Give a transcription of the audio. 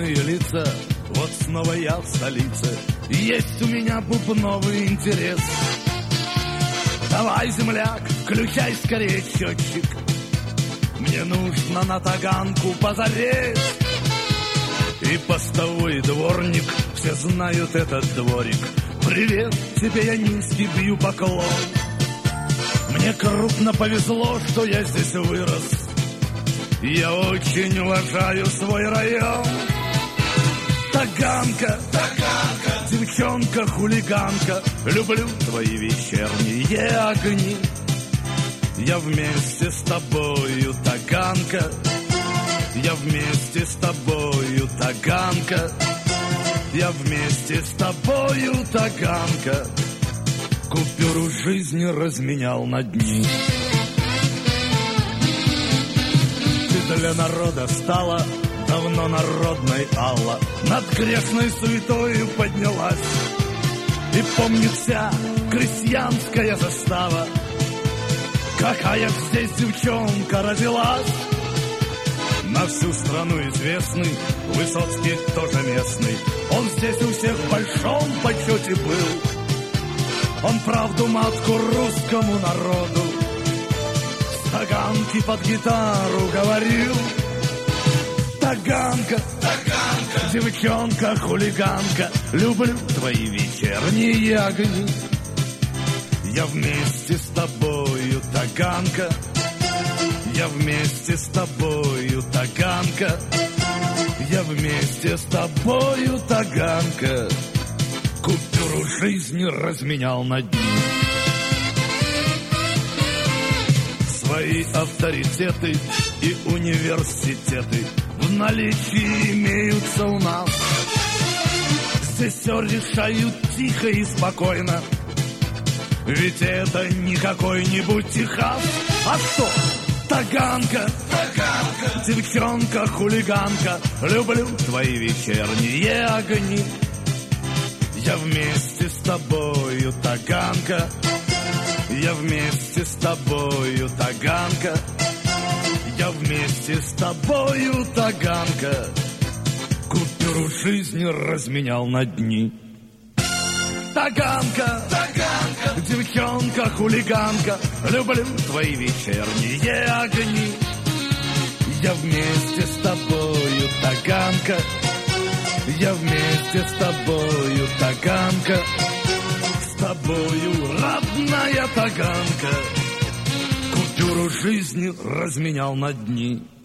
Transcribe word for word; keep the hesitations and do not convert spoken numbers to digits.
знакомые лица. Вот снова я в столице, есть у меня бубновый интерес. Давай, земляк, включай скорее счетчик, мне нужно на таганку позарез. И постовой дворник, все знают этот дворик. Привет, тебе я низкий бью поклон. Мне крупно повезло, что я здесь вырос. Я очень уважаю свой район. Таганка, Таганка, девчонка-хулиганка, люблю твои вечерние огни. Я вместе с тобою, Таганка, я вместе с тобою, Таганка, я вместе с тобою, Таганка, купюру жизни разменял на дни. Ты для народа стала давно народной, Алла, над грешной суетою поднялась. И помнит вся крестьянская застава, какая здесь девчонка родилась. На всю страну известный Высоцкий тоже местный. Он здесь у всех в большом почете был. Он правду матку русскому народу с таганки под гитару говорил. Таганка, Таганка, девчонка-хулиганка, люблю твои вечерние огни. Я вместе с тобою, Таганка, я вместе с тобою, Таганка, я вместе с тобою, Таганка, купюру жизни разменял на дни. Свои авторитеты и университеты в наличии имеются у нас. Здесь все решают тихо и спокойно, ведь это не какой-нибудь Техас. А что? Таганка, Таганка, девчонка-хулиганка, люблю твои вечерние огни. Я вместе с тобою, Таганка, я вместе с тобою, Таганка, я вместе с тобою, Таганка, купюру жизни разменял на дни. Таганка, Таганка, девчонка-хулиганка, люблю твои вечерние огни. Я вместе с тобою, Таганка, я вместе с тобою, Таганка, с тобою, родная Таганка, купюру жизни разменял на дни.